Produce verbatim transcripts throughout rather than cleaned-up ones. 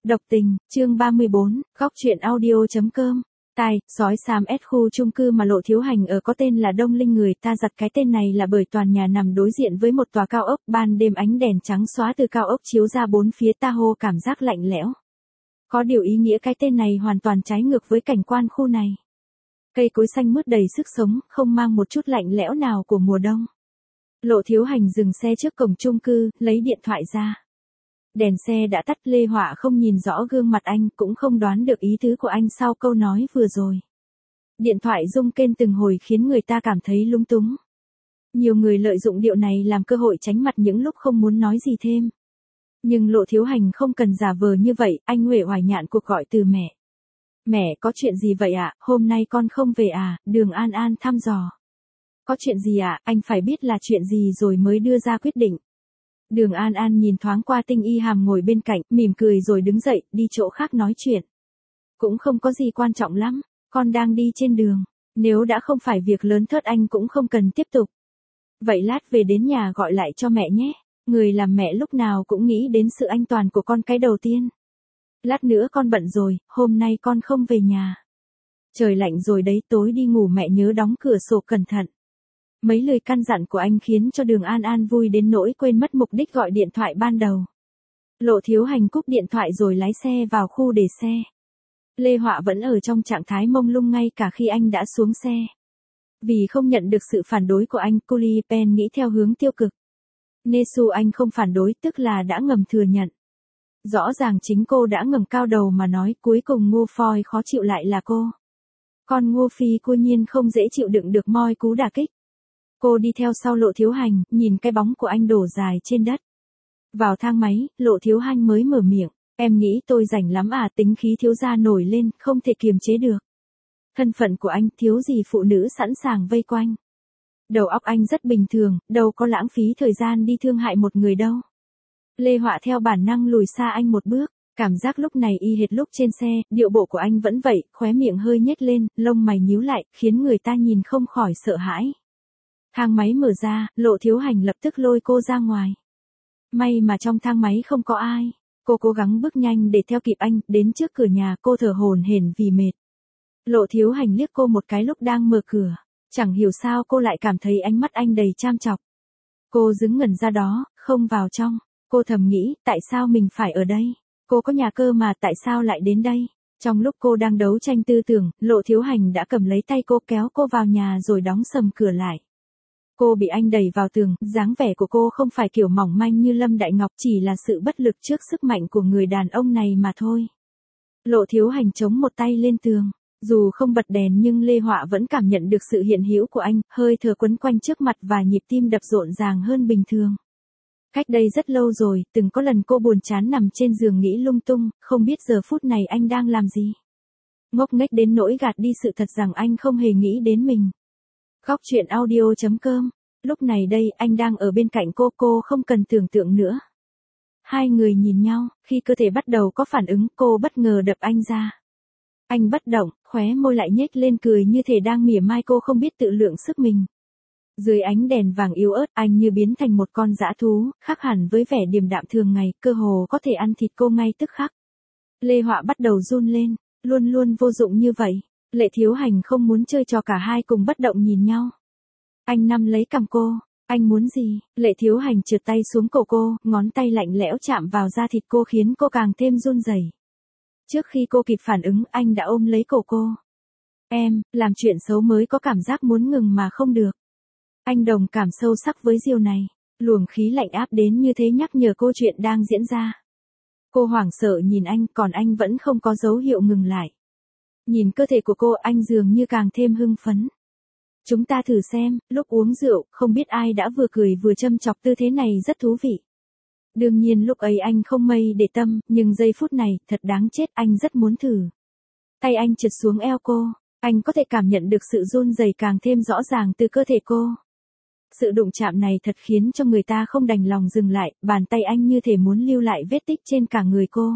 Độc tình, chương ba mươi bốn, góc truyện audio.com. Tai, sói xám S khu chung cư mà Lộ Thiếu Hành ở có tên là Đông Linh, người ta giật cái tên này là bởi tòa nhà nằm đối diện với một tòa cao ốc, ban đêm ánh đèn trắng xóa từ cao ốc chiếu ra bốn phía ta hô cảm giác lạnh lẽo. Có điều ý nghĩa cái tên này hoàn toàn trái ngược với cảnh quan khu này. Cây cối xanh mướt đầy sức sống, không mang một chút lạnh lẽo nào của mùa đông. Lộ Thiếu Hành dừng xe trước cổng chung cư, lấy điện thoại ra. Đèn xe đã tắt, Lê Họa không nhìn rõ gương mặt anh, cũng không đoán được ý tứ của anh sau câu nói vừa rồi. Điện thoại rung kênh từng hồi khiến người ta cảm thấy lúng túng. Nhiều người lợi dụng điều này làm cơ hội tránh mặt những lúc không muốn nói gì thêm. Nhưng Lộ Thiếu Hành không cần giả vờ như vậy, anh uể oải nhạn cuộc gọi từ mẹ. Mẹ, có chuyện gì vậy ạ, hôm nay con không về à, Đường An An thăm dò. Có chuyện gì ạ, anh phải biết là chuyện gì rồi mới đưa ra quyết định. Đường An An nhìn thoáng qua Tinh Y Hàm ngồi bên cạnh, mỉm cười rồi đứng dậy, đi chỗ khác nói chuyện. Cũng không có gì quan trọng lắm, con đang đi trên đường, nếu đã không phải việc lớn thớt anh cũng không cần tiếp tục. Vậy lát về đến nhà gọi lại cho mẹ nhé, người làm mẹ lúc nào cũng nghĩ đến sự an toàn của con cái đầu tiên. Lát nữa con bận rồi, hôm nay con không về nhà. Trời lạnh rồi đấy, tối đi ngủ mẹ nhớ đóng cửa sổ cẩn thận. Mấy lời căn dặn của anh khiến cho Đường An An vui đến nỗi quên mất mục đích gọi điện thoại ban đầu. Lộ Thiếu Hành cúp điện thoại rồi lái xe vào khu để xe. Lê Họa vẫn ở trong trạng thái mông lung ngay cả khi anh đã xuống xe. Vì không nhận được sự phản đối của anh, cô Li Pen nghĩ theo hướng tiêu cực. Nesu anh không phản đối, tức là đã ngầm thừa nhận. Rõ ràng chính cô đã ngẩng cao đầu mà nói, cuối cùng Ngô Phoi khó chịu lại là cô. Còn Ngô Phi cô nhiên không dễ chịu đựng được moi cú đả kích. Cô đi theo sau Lộ Thiếu Hành, nhìn cái bóng của anh đổ dài trên đất. Vào thang máy, Lộ Thiếu Hành mới mở miệng, em nghĩ tôi rảnh lắm à, tính khí thiếu gia nổi lên, không thể kiềm chế được. Thân phận của anh, thiếu gì phụ nữ sẵn sàng vây quanh. Đầu óc anh rất bình thường, đâu có lãng phí thời gian đi thương hại một người đâu. Lê Họa theo bản năng lùi xa anh một bước, cảm giác lúc này y hệt lúc trên xe, điệu bộ của anh vẫn vậy, khóe miệng hơi nhếch lên, lông mày nhíu lại, khiến người ta nhìn không khỏi sợ hãi. Thang máy mở ra, Lộ Thiếu Hành lập tức lôi cô ra ngoài. May mà trong thang máy không có ai. Cô cố gắng bước nhanh để theo kịp anh, đến trước cửa nhà cô thở hổn hển vì mệt. Lộ Thiếu Hành liếc cô một cái lúc đang mở cửa. Chẳng hiểu sao cô lại cảm thấy ánh mắt anh đầy cham chọc. Cô đứng ngẩn ra đó, không vào trong. Cô thầm nghĩ, tại sao mình phải ở đây? Cô có nhà cơ mà tại sao lại đến đây? Trong lúc cô đang đấu tranh tư tưởng, Lộ Thiếu Hành đã cầm lấy tay cô kéo cô vào nhà rồi đóng sầm cửa lại. Cô bị anh đẩy vào tường, dáng vẻ của cô không phải kiểu mỏng manh như Lâm Đại Ngọc, chỉ là sự bất lực trước sức mạnh của người đàn ông này mà thôi. Lộ Thiếu Hành chống một tay lên tường, dù không bật đèn nhưng Lê Họa vẫn cảm nhận được sự hiện hữu của anh, hơi thở quấn quanh trước mặt và nhịp tim đập rộn ràng hơn bình thường. Cách đây rất lâu rồi, từng có lần cô buồn chán nằm trên giường nghĩ lung tung, không biết giờ phút này anh đang làm gì. Ngốc nghếch đến nỗi gạt đi sự thật rằng anh không hề nghĩ đến mình. Góc truyện audio.com. Lúc này đây, anh đang ở bên cạnh cô, cô không cần tưởng tượng nữa. Hai người nhìn nhau, khi cơ thể bắt đầu có phản ứng, cô bất ngờ đập anh ra. Anh bất động, khóe môi lại nhếch lên cười như thể đang mỉa mai cô không biết tự lượng sức mình. Dưới ánh đèn vàng yếu ớt, anh như biến thành một con dã thú, khác hẳn với vẻ điềm đạm thường ngày, cơ hồ có thể ăn thịt cô ngay tức khắc. Lê Họa bắt đầu run lên, luôn luôn vô dụng như vậy. Lệ Thiếu Hành không muốn chơi trò cả hai cùng bất động nhìn nhau. Anh nắm lấy cằm cô, anh muốn gì? Lệ Thiếu Hành trượt tay xuống cổ cô, ngón tay lạnh lẽo chạm vào da thịt cô khiến cô càng thêm run rẩy. Trước khi cô kịp phản ứng, anh đã ôm lấy cổ cô. Em, làm chuyện xấu mới có cảm giác muốn ngừng mà không được. Anh đồng cảm sâu sắc với điều này, luồng khí lạnh áp đến như thế nhắc nhở cô chuyện đang diễn ra. Cô hoảng sợ nhìn anh, còn anh vẫn không có dấu hiệu ngừng lại. Nhìn cơ thể của cô, anh dường như càng thêm hưng phấn. Chúng ta thử xem, lúc uống rượu, không biết ai đã vừa cười vừa châm chọc, tư thế này rất thú vị. Đương nhiên lúc ấy anh không mây để tâm, nhưng giây phút này, thật đáng chết, anh rất muốn thử. Tay anh trượt xuống eo cô, anh có thể cảm nhận được sự run rẩy càng thêm rõ ràng từ cơ thể cô. Sự đụng chạm này thật khiến cho người ta không đành lòng dừng lại, bàn tay anh như thể muốn lưu lại vết tích trên cả người cô.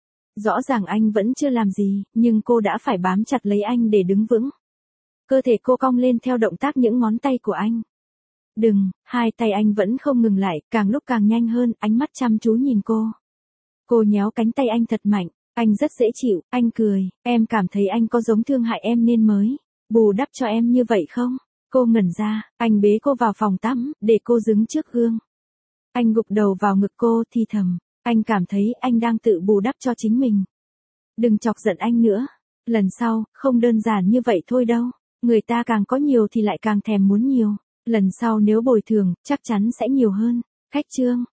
Rõ ràng anh vẫn chưa làm gì, nhưng cô đã phải bám chặt lấy anh để đứng vững. Cơ thể cô cong lên theo động tác những ngón tay của anh. Đừng, hai tay anh vẫn không ngừng lại, càng lúc càng nhanh hơn, ánh mắt chăm chú nhìn cô. Cô nhéo cánh tay anh thật mạnh, Anh rất dễ chịu, anh cười, em cảm thấy anh có giống thương hại em nên mới bù đắp cho em như vậy không? Cô ngẩn ra, anh bế cô vào phòng tắm, để cô đứng trước gương. Anh gục đầu vào ngực cô thì thầm, anh cảm thấy anh đang tự bù đắp cho chính mình. Đừng chọc giận anh nữa. Lần sau, không đơn giản như vậy thôi đâu. Người ta càng có nhiều thì lại càng thèm muốn nhiều. Lần sau nếu bồi thường, chắc chắn sẽ nhiều hơn. Khách trương.